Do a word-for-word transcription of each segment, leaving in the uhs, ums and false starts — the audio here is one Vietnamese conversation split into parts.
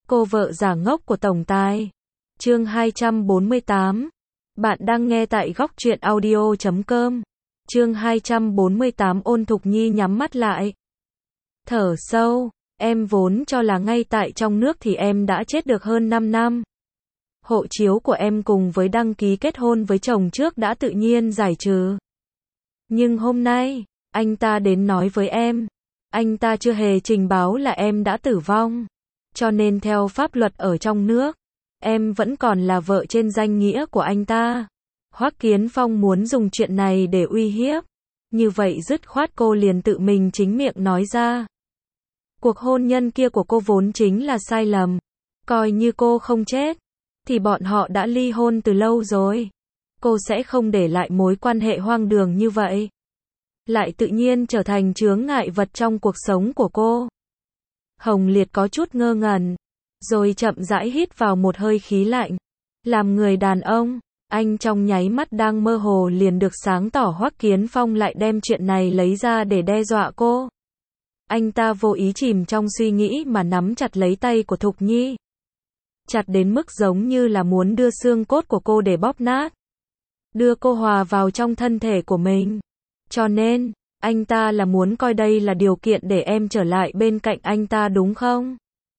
Cô vợ giả ngốc của tổng tài. Chương hai trăm bốn mươi tám. Bạn đang nghe tại góc truyện audio chấm com. Chương hai trăm bốn mươi tám. Ôn Thục Nhi nhắm mắt lại. Thở sâu, em vốn cho là ngay tại trong nước thì em đã chết được hơn năm năm. Hộ chiếu của em cùng với đăng ký kết hôn với chồng trước đã tự nhiên giải trừ. Nhưng hôm nay, anh ta đến nói với em, anh ta chưa hề trình báo là em đã tử vong. Cho nên theo pháp luật ở trong nước, em vẫn còn là vợ trên danh nghĩa của anh ta. Hoắc Kiến Phong muốn dùng chuyện này để uy hiếp. Như vậy dứt khoát cô liền tự mình chính miệng nói ra. Cuộc hôn nhân kia của cô vốn chính là sai lầm. Coi như cô không chết, thì bọn họ đã ly hôn từ lâu rồi. Cô sẽ không để lại mối quan hệ hoang đường như vậy. Lại tự nhiên trở thành chướng ngại vật trong cuộc sống của cô. Hồng Liệt có chút ngơ ngẩn, rồi chậm rãi hít vào một hơi khí lạnh. Làm người đàn ông, anh trong nháy mắt đang mơ hồ liền được sáng tỏ Hoắc Kiến Phong lại đem chuyện này lấy ra để đe dọa cô. Anh ta vô ý chìm trong suy nghĩ mà nắm chặt lấy tay của Thục Nhi. Chặt đến mức giống như là muốn đưa xương cốt của cô để bóp nát. Đưa cô hòa vào trong thân thể của mình. Cho nên, anh ta là muốn coi đây là điều kiện để em trở lại bên cạnh anh ta đúng không?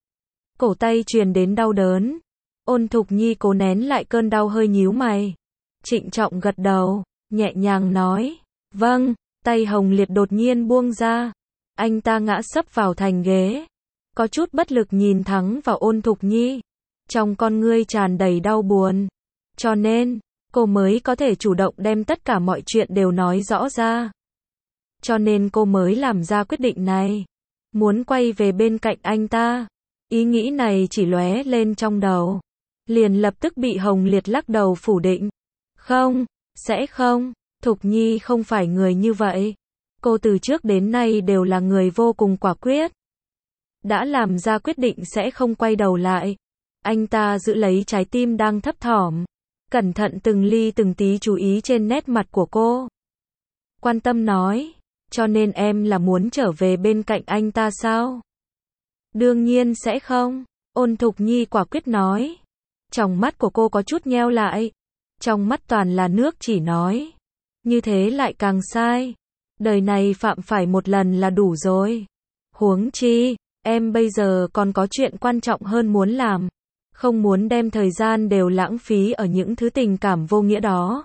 Cổ tay truyền đến đau đớn. Ôn Thục Nhi cố nén lại cơn đau hơi nhíu mày. Trịnh trọng gật đầu, nhẹ nhàng nói. Vâng, tay Hồng Liệt đột nhiên buông ra. Anh ta ngã sấp vào thành ghế. Có chút bất lực nhìn thẳng vào Ôn Thục Nhi. Trong con ngươi tràn đầy đau buồn. Cho nên, cô mới có thể chủ động đem tất cả mọi chuyện đều nói rõ ra. Cho nên cô mới làm ra quyết định này. Muốn quay về bên cạnh anh ta. Ý nghĩ này chỉ lóe lên trong đầu. Liền lập tức bị Hồng Liệt lắc đầu phủ định. Không, sẽ không. Thục Nhi không phải người như vậy. Cô từ trước đến nay đều là người vô cùng quả quyết. Đã làm ra quyết định sẽ không quay đầu lại. Anh ta giữ lấy trái tim đang thấp thỏm. Cẩn thận từng ly từng tí chú ý trên nét mặt của cô. Quan tâm nói. Cho nên em là muốn trở về bên cạnh anh ta sao? Đương nhiên sẽ không. Ôn Thục Nhi quả quyết nói. Trong mắt của cô có chút nheo lại. Trong mắt toàn là nước chỉ nói. Như thế lại càng sai. Đời này phạm phải một lần là đủ rồi. Huống chi, em bây giờ còn có chuyện quan trọng hơn muốn làm. Không muốn đem thời gian đều lãng phí ở những thứ tình cảm vô nghĩa đó.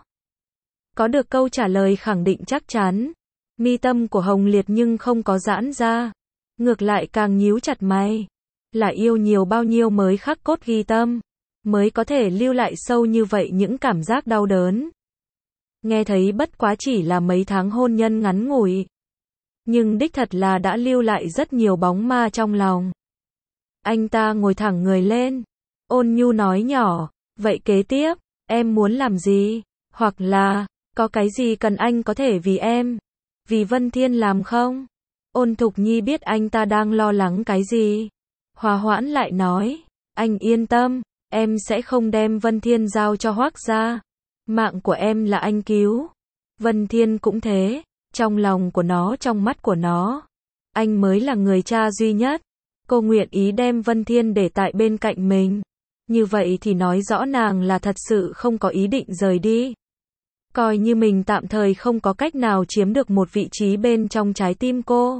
Có được câu trả lời khẳng định chắc chắn. Mi tâm của Hồng Liệt nhưng không có giãn ra. Ngược lại càng nhíu chặt mày. Là yêu nhiều bao nhiêu mới khắc cốt ghi tâm. Mới có thể lưu lại sâu như vậy những cảm giác đau đớn. Nghe thấy bất quá chỉ là mấy tháng hôn nhân ngắn ngủi. Nhưng đích thật là đã lưu lại rất nhiều bóng ma trong lòng. Anh ta ngồi thẳng người lên. Ôn nhu nói nhỏ. Vậy kế tiếp, em muốn làm gì? Hoặc là, có cái gì cần anh có thể vì em? Vì Vân Thiên làm không? Ôn Thục Nhi biết anh ta đang lo lắng cái gì. Hòa hoãn lại nói. Anh yên tâm, em sẽ không đem Vân Thiên giao cho Hoắc gia. Mạng của em là anh cứu. Vân Thiên cũng thế. Trong lòng của nó, trong mắt của nó, anh mới là người cha duy nhất. Cô nguyện ý đem Vân Thiên để tại bên cạnh mình. Như vậy thì nói rõ nàng là thật sự không có ý định rời đi. Coi như mình tạm thời không có cách nào chiếm được một vị trí bên trong trái tim cô.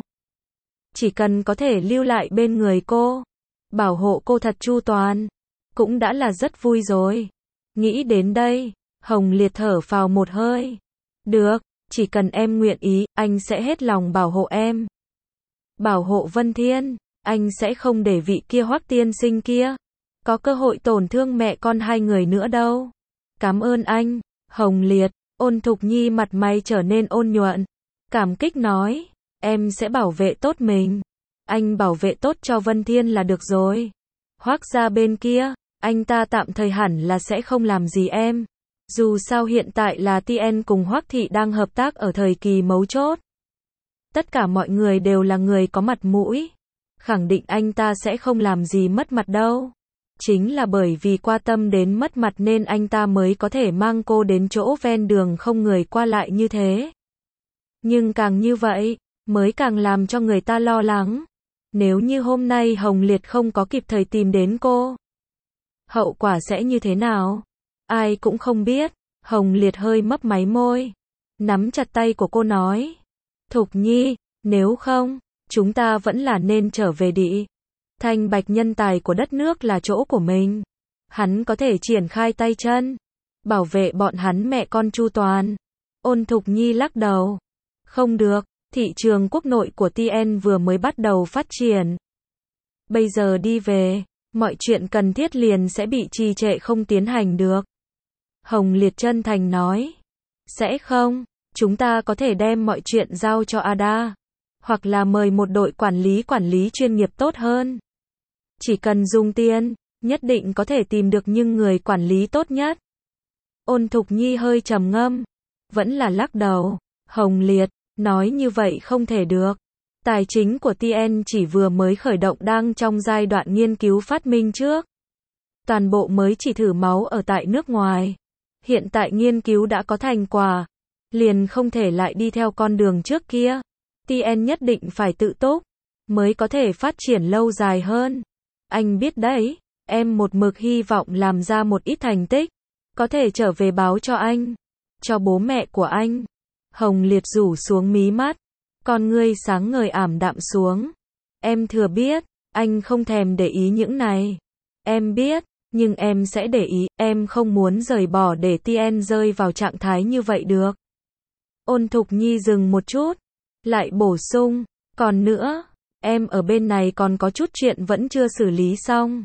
Chỉ cần có thể lưu lại bên người cô, bảo hộ cô thật chu toàn, cũng đã là rất vui rồi. Nghĩ đến đây, Hồng Liệt thở phào một hơi. Được, chỉ cần em nguyện ý, anh sẽ hết lòng bảo hộ em. Bảo hộ Vân Thiên, anh sẽ không để vị kia Hoắc tiên sinh kia có cơ hội tổn thương mẹ con hai người nữa đâu. Cảm ơn anh, Hồng Liệt. Ôn Thục Nhi mặt mày trở nên ôn nhuận. Cảm kích nói. Em sẽ bảo vệ tốt mình. Anh bảo vệ tốt cho Vân Thiên là được rồi. Hoắc gia bên kia, anh ta tạm thời hẳn là sẽ không làm gì em. Dù sao hiện tại là tê en cùng Hoắc thị đang hợp tác ở thời kỳ mấu chốt. Tất cả mọi người đều là người có mặt mũi. Khẳng định anh ta sẽ không làm gì mất mặt đâu. Chính là bởi vì qua tâm đến mất mặt nên anh ta mới có thể mang cô đến chỗ ven đường không người qua lại như thế. Nhưng càng như vậy, mới càng làm cho người ta lo lắng. Nếu như hôm nay Hồng Liệt không có kịp thời tìm đến cô, hậu quả sẽ như thế nào? Ai cũng không biết. Hồng Liệt hơi mấp máy môi, nắm chặt tay của cô nói. Thục Nhi, nếu không, chúng ta vẫn là nên trở về đi. Thanh bạch nhân tài của đất nước là chỗ của mình. Hắn có thể triển khai tay chân, bảo vệ bọn hắn mẹ con chu toàn. Ôn Thục Nhi lắc đầu. Không được, thị trường quốc nội của tê en vừa mới bắt đầu phát triển. Bây giờ đi về, mọi chuyện cần thiết liền sẽ bị trì trệ không tiến hành được. Hồng Liệt chân thành nói. Sẽ không, chúng ta có thể đem mọi chuyện giao cho Ada. Hoặc là mời một đội quản lý quản lý chuyên nghiệp tốt hơn. Chỉ cần dùng tiền, nhất định có thể tìm được những người quản lý tốt nhất. Ôn Thục Nhi hơi trầm ngâm, vẫn là lắc đầu. Hồng Liệt, nói như vậy không thể được. Tài chính của tê en chỉ vừa mới khởi động đang trong giai đoạn nghiên cứu phát minh trước. Toàn bộ mới chỉ thử máu ở tại nước ngoài. Hiện tại nghiên cứu đã có thành quả, liền không thể lại đi theo con đường trước kia. tê en nhất định phải tự túc, mới có thể phát triển lâu dài hơn. Anh biết đấy, em một mực hy vọng làm ra một ít thành tích, có thể trở về báo cho anh, cho bố mẹ của anh. Hồng Liệt rủ xuống mí mắt, con ngươi sáng ngời ảm đạm xuống. Em thừa biết, anh không thèm để ý những này. Em biết, nhưng em sẽ để ý, em không muốn rời bỏ để tê en rơi vào trạng thái như vậy được. Ôn Thục Nhi dừng một chút, lại bổ sung, còn nữa, em ở bên này còn có chút chuyện vẫn chưa xử lý xong.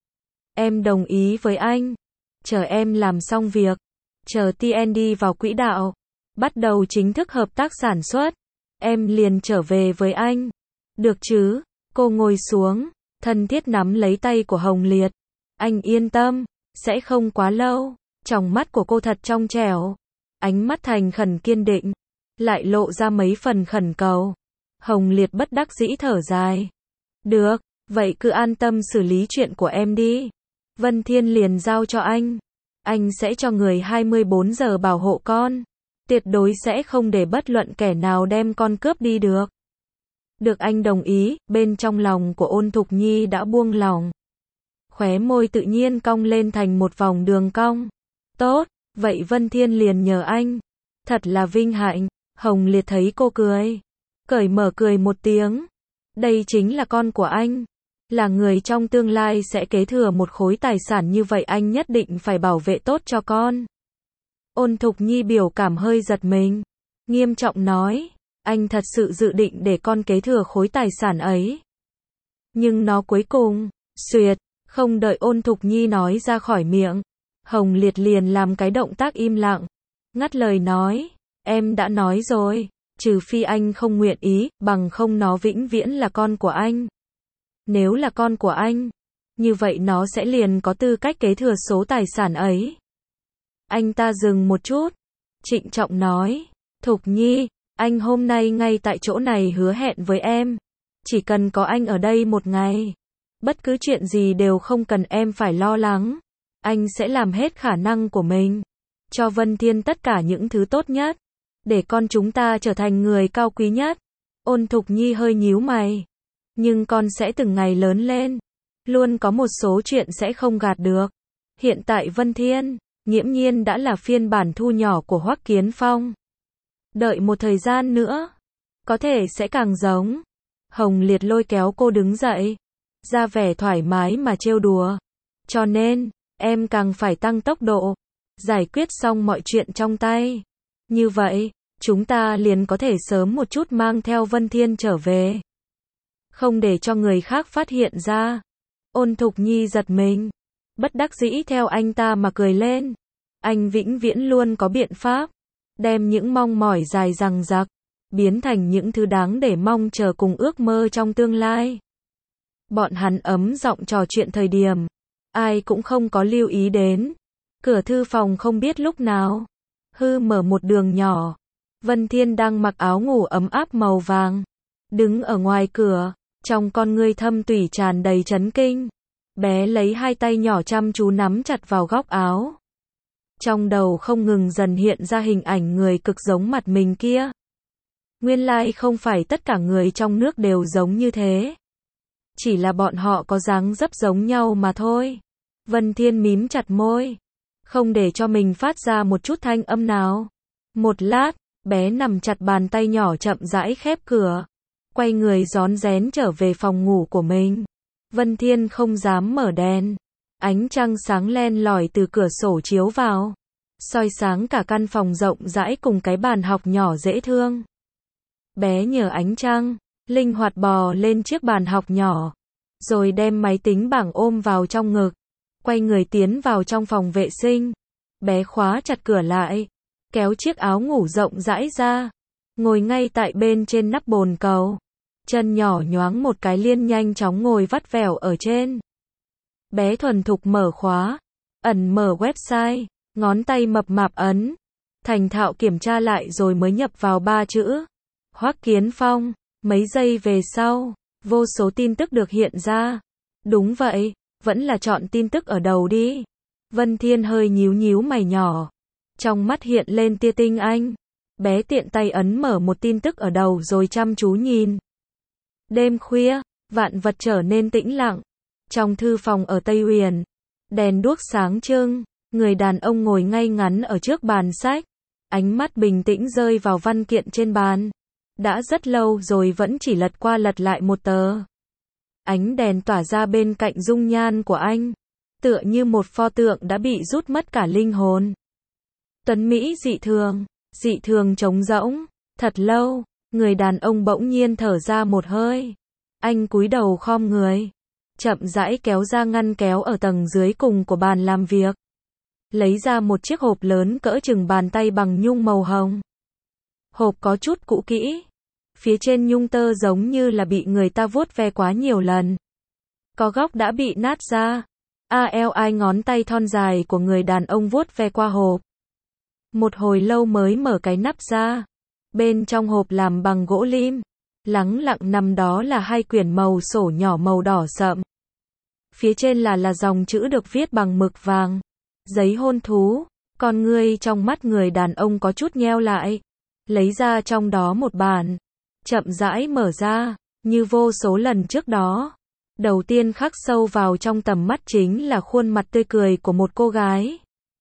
Em đồng ý với anh, chờ em làm xong việc, chờ tê en đi vào quỹ đạo, bắt đầu chính thức hợp tác sản xuất, em liền trở về với anh. Được chứ? Cô ngồi xuống, thân thiết nắm lấy tay của Hồng Liệt. Anh yên tâm, sẽ không quá lâu. Tròng mắt của cô thật trong trẻo, ánh mắt thành khẩn kiên định, lại lộ ra mấy phần khẩn cầu. Hồng Liệt bất đắc dĩ thở dài. Được, vậy cứ an tâm xử lý chuyện của em đi. Vân Thiên liền giao cho anh. Anh sẽ cho người hai mươi bốn giờ bảo hộ con. Tuyệt đối sẽ không để bất luận kẻ nào đem con cướp đi được. Được anh đồng ý, bên trong lòng của Ôn Thục Nhi đã buông lỏng. Khóe môi tự nhiên cong lên thành một vòng đường cong. Tốt, vậy Vân Thiên liền nhờ anh. Thật là vinh hạnh. Hồng Liệt thấy cô cười, cởi mở cười một tiếng. Đây chính là con của anh, là người trong tương lai sẽ kế thừa một khối tài sản như vậy, anh nhất định phải bảo vệ tốt cho con. Ôn Thục Nhi biểu cảm hơi giật mình, nghiêm trọng nói, anh thật sự dự định để con kế thừa khối tài sản ấy. Nhưng nó cuối cùng, xuyệt, không đợi Ôn Thục Nhi nói ra khỏi miệng, Hồng Liệt liền làm cái động tác im lặng, ngắt lời nói, em đã nói rồi, trừ phi anh không nguyện ý, bằng không nó vĩnh viễn là con của anh. Nếu là con của anh, như vậy nó sẽ liền có tư cách kế thừa số tài sản ấy. Anh ta dừng một chút, trịnh trọng nói, Thục Nhi, anh hôm nay ngay tại chỗ này hứa hẹn với em, chỉ cần có anh ở đây một ngày, bất cứ chuyện gì đều không cần em phải lo lắng, anh sẽ làm hết khả năng của mình, cho Vân Thiên tất cả những thứ tốt nhất, để con chúng ta trở thành người cao quý nhất. Ôn Thục Nhi hơi nhíu mày, nhưng con sẽ từng ngày lớn lên, luôn có một số chuyện sẽ không gạt được. Hiện tại Vân Thiên, nghiễm nhiên đã là phiên bản thu nhỏ của Hoắc Kiến Phong. Đợi một thời gian nữa, có thể sẽ càng giống. Hồng Liệt lôi kéo cô đứng dậy, ra vẻ thoải mái mà trêu đùa. Cho nên, em càng phải tăng tốc độ, giải quyết xong mọi chuyện trong tay. Như vậy, chúng ta liền có thể sớm một chút mang theo Vân Thiên trở về. Không để cho người khác phát hiện ra. Ôn Thục Nhi giật mình, bất đắc dĩ theo anh ta mà cười lên. Anh vĩnh viễn luôn có biện pháp, đem những mong mỏi dài dằng dặc, biến thành những thứ đáng để mong chờ cùng ước mơ trong tương lai. Bọn hắn ấm giọng trò chuyện thời điểm, ai cũng không có lưu ý đến. Cửa thư phòng không biết lúc nào, hư mở một đường nhỏ. Vân Thiên đang mặc áo ngủ ấm áp màu vàng, đứng ở ngoài cửa, trong con ngươi thâm thủy tràn đầy chấn kinh. Bé lấy hai tay nhỏ chăm chú nắm chặt vào góc áo. Trong đầu không ngừng dần hiện ra hình ảnh người cực giống mặt mình kia. Nguyên lai không phải tất cả người trong nước đều giống như thế. Chỉ là bọn họ có dáng dấp giống nhau mà thôi. Vân Thiên mím chặt môi, không để cho mình phát ra một chút thanh âm nào. Một lát, bé nằm chặt bàn tay nhỏ chậm rãi khép cửa, quay người rón rén trở về phòng ngủ của mình. Vân Thiên không dám mở đèn. Ánh trăng sáng len lỏi từ cửa sổ chiếu vào, soi sáng cả căn phòng rộng rãi cùng cái bàn học nhỏ dễ thương. Bé nhờ ánh trăng, linh hoạt bò lên chiếc bàn học nhỏ, rồi đem máy tính bảng ôm vào trong ngực, quay người tiến vào trong phòng vệ sinh. Bé khóa chặt cửa lại, kéo chiếc áo ngủ rộng rãi ra, ngồi ngay tại bên trên nắp bồn cầu. Chân nhỏ nhoáng một cái liên nhanh chóng ngồi vắt vẻo ở trên. Bé thuần thục mở khóa, ẩn mở website, ngón tay mập mạp ấn, thành thạo kiểm tra lại rồi mới nhập vào ba chữ. Hoắc Kiến Phong. Mấy giây về sau, vô số tin tức được hiện ra. Đúng vậy, vẫn là chọn tin tức ở đầu đi. Vân Thiên hơi nhíu nhíu mày nhỏ, trong mắt hiện lên tia tinh anh. Bé tiện tay ấn mở một tin tức ở đầu rồi chăm chú nhìn. Đêm khuya, vạn vật trở nên tĩnh lặng. Trong thư phòng ở Tây Huyền, đèn đuốc sáng trưng, người đàn ông ngồi ngay ngắn ở trước bàn sách, ánh mắt bình tĩnh rơi vào văn kiện trên bàn. Đã rất lâu rồi vẫn chỉ lật qua lật lại một tờ. Ánh đèn tỏa ra bên cạnh dung nhan của anh, tựa như một pho tượng đã bị rút mất cả linh hồn. Tuấn Mỹ dị thường, dị thường trống rỗng. Thật lâu, người đàn ông bỗng nhiên thở ra một hơi. Anh cúi đầu khom người, chậm rãi kéo ra ngăn kéo ở tầng dưới cùng của bàn làm việc, lấy ra một chiếc hộp lớn cỡ chừng bàn tay bằng nhung màu hồng. Hộp có chút cũ kỹ, phía trên nhung tơ giống như là bị người ta vuốt ve quá nhiều lần. Có góc đã bị nát ra. A eo ai ngón tay thon dài của người đàn ông vuốt ve qua hộp. Một hồi lâu mới mở cái nắp ra. Bên trong hộp làm bằng gỗ lim, lắng lặng nằm đó là hai quyển màu sổ nhỏ màu đỏ sậm. Phía trên là là dòng chữ được viết bằng mực vàng. Giấy hôn thú. Con ngươi trong mắt người đàn ông có chút nheo lại. Lấy ra trong đó một bản, chậm rãi mở ra, như vô số lần trước đó. Đầu tiên khắc sâu vào trong tầm mắt chính là khuôn mặt tươi cười của một cô gái.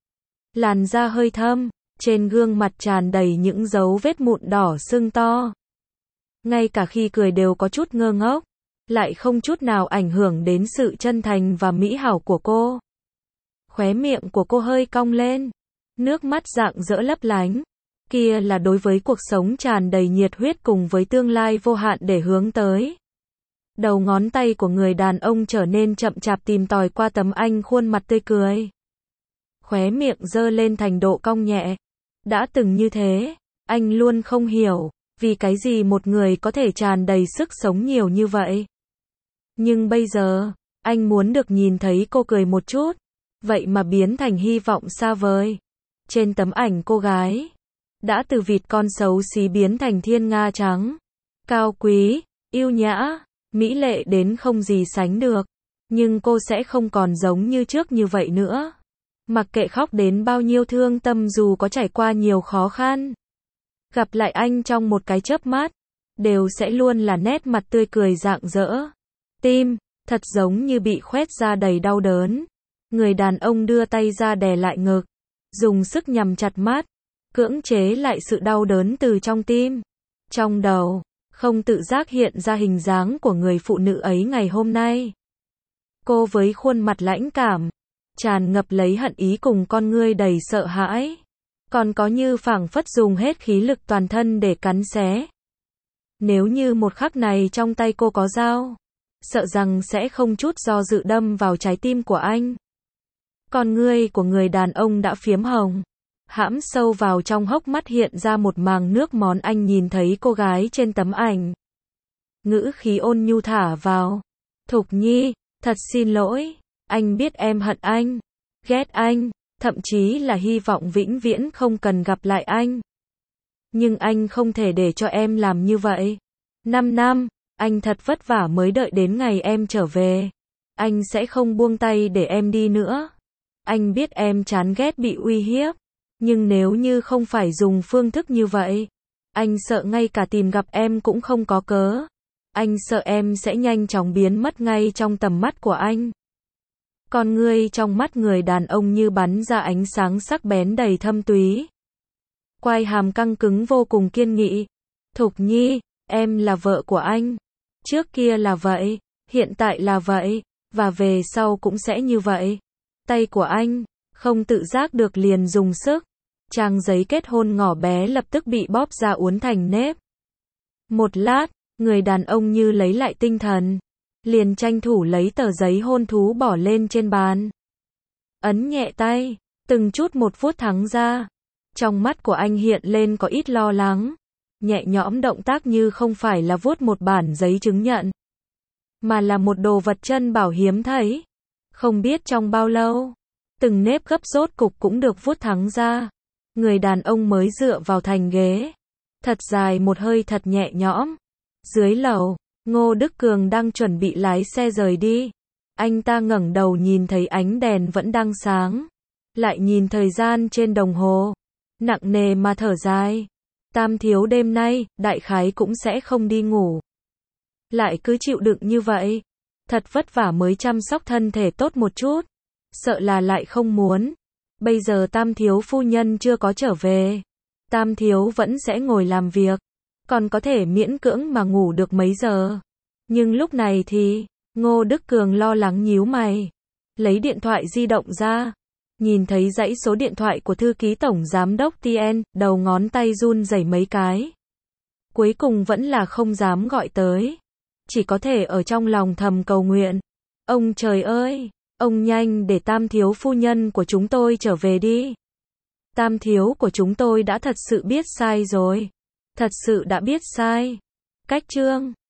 Làn da hơi thâm, trên gương mặt tràn đầy những dấu vết mụn đỏ sưng to. Ngay cả khi cười đều có chút ngơ ngốc, lại không chút nào ảnh hưởng đến sự chân thành và mỹ hảo của cô. Khóe miệng của cô hơi cong lên, nước mắt rạng rỡ lấp lánh. Kia là đối với cuộc sống tràn đầy nhiệt huyết cùng với tương lai vô hạn để hướng tới. Đầu ngón tay của người đàn ông trở nên chậm chạp tìm tòi qua tấm anh khuôn mặt tươi cười. Khóe miệng giơ lên thành độ cong nhẹ. Đã từng như thế, anh luôn không hiểu, vì cái gì một người có thể tràn đầy sức sống nhiều như vậy. Nhưng bây giờ, anh muốn được nhìn thấy cô cười một chút, vậy mà biến thành hy vọng xa vời. Trên tấm ảnh cô gái, đã từ vịt con xấu xí biến thành thiên nga trắng. Cao quý, yêu nhã, mỹ lệ đến không gì sánh được. Nhưng cô sẽ không còn giống như trước như vậy nữa. Mặc kệ khóc đến bao nhiêu thương tâm dù có trải qua nhiều khó khăn. Gặp lại anh trong một cái chớp mắt, đều sẽ luôn là nét mặt tươi cười rạng rỡ. Tim, thật giống như bị khoét ra đầy đau đớn. Người đàn ông đưa tay ra đè lại ngực, dùng sức nhắm chặt mắt, cưỡng chế lại sự đau đớn từ trong tim. Trong đầu, không tự giác hiện ra hình dáng của người phụ nữ ấy ngày hôm nay. Cô với khuôn mặt lãnh cảm, tràn ngập lấy hận ý cùng con ngươi đầy sợ hãi. Còn có như phảng phất dùng hết khí lực toàn thân để cắn xé. Nếu như một khắc này trong tay cô có dao, sợ rằng sẽ không chút do dự đâm vào trái tim của anh. Con ngươi của người đàn ông đã phiếm hồng, hãm sâu vào trong hốc mắt hiện ra một màng nước món. Anh nhìn thấy cô gái trên tấm ảnh, ngữ khí ôn nhu thả vào. Thục Nhi, thật xin lỗi, anh biết em hận anh, ghét anh, thậm chí là hy vọng vĩnh viễn không cần gặp lại anh. Nhưng anh không thể để cho em làm như vậy. Năm năm, anh thật vất vả mới đợi đến ngày em trở về. Anh sẽ không buông tay để em đi nữa. Anh biết em chán ghét bị uy hiếp. Nhưng nếu như không phải dùng phương thức như vậy, anh sợ ngay cả tìm gặp em cũng không có cớ. Anh sợ em sẽ nhanh chóng biến mất ngay trong tầm mắt của anh. Con ngươi trong mắt người đàn ông như bắn ra ánh sáng sắc bén đầy thâm túy. Quai hàm căng cứng vô cùng kiên nghị. Thục Nhi, em là vợ của anh. Trước kia là vậy, hiện tại là vậy, và về sau cũng sẽ như vậy. Tay của anh, không tự giác được liền dùng sức. Trang giấy kết hôn ngỏ bé lập tức bị bóp ra uốn thành nếp. Một lát, người đàn ông như lấy lại tinh thần. Liền tranh thủ lấy tờ giấy hôn thú bỏ lên trên bàn. Ấn nhẹ tay, từng chút một vuốt thắng ra. Trong mắt của anh hiện lên có ít lo lắng. Nhẹ nhõm động tác như không phải là vuốt một bản giấy chứng nhận. Mà là một đồ vật chân bảo hiếm thấy. Không biết trong bao lâu, từng nếp gấp rốt cục cũng được vuốt thắng ra. Người đàn ông mới dựa vào thành ghế. Thật dài một hơi thật nhẹ nhõm. Dưới lầu, Ngô Đức Cường đang chuẩn bị lái xe rời đi. Anh ta ngẩng đầu nhìn thấy ánh đèn vẫn đang sáng. Lại nhìn thời gian trên đồng hồ. Nặng nề mà thở dài. Tam thiếu đêm nay, đại khái cũng sẽ không đi ngủ. Lại cứ chịu đựng như vậy. Thật vất vả mới chăm sóc thân thể tốt một chút. Sợ là lại không muốn. Bây giờ tam thiếu phu nhân chưa có trở về. Tam thiếu vẫn sẽ ngồi làm việc. Còn có thể miễn cưỡng mà ngủ được mấy giờ. Nhưng lúc này thì, Ngô Đức Cường lo lắng nhíu mày. Lấy điện thoại di động ra. Nhìn thấy dãy số điện thoại của thư ký tổng giám đốc tê en, đầu ngón tay run rẩy mấy cái. Cuối cùng vẫn là không dám gọi tới. Chỉ có thể ở trong lòng thầm cầu nguyện. Ông trời ơi, ông nhanh để tam thiếu phu nhân của chúng tôi trở về đi. Tam thiếu của chúng tôi đã thật sự biết sai rồi. Thật sự đã biết sai. Cách chương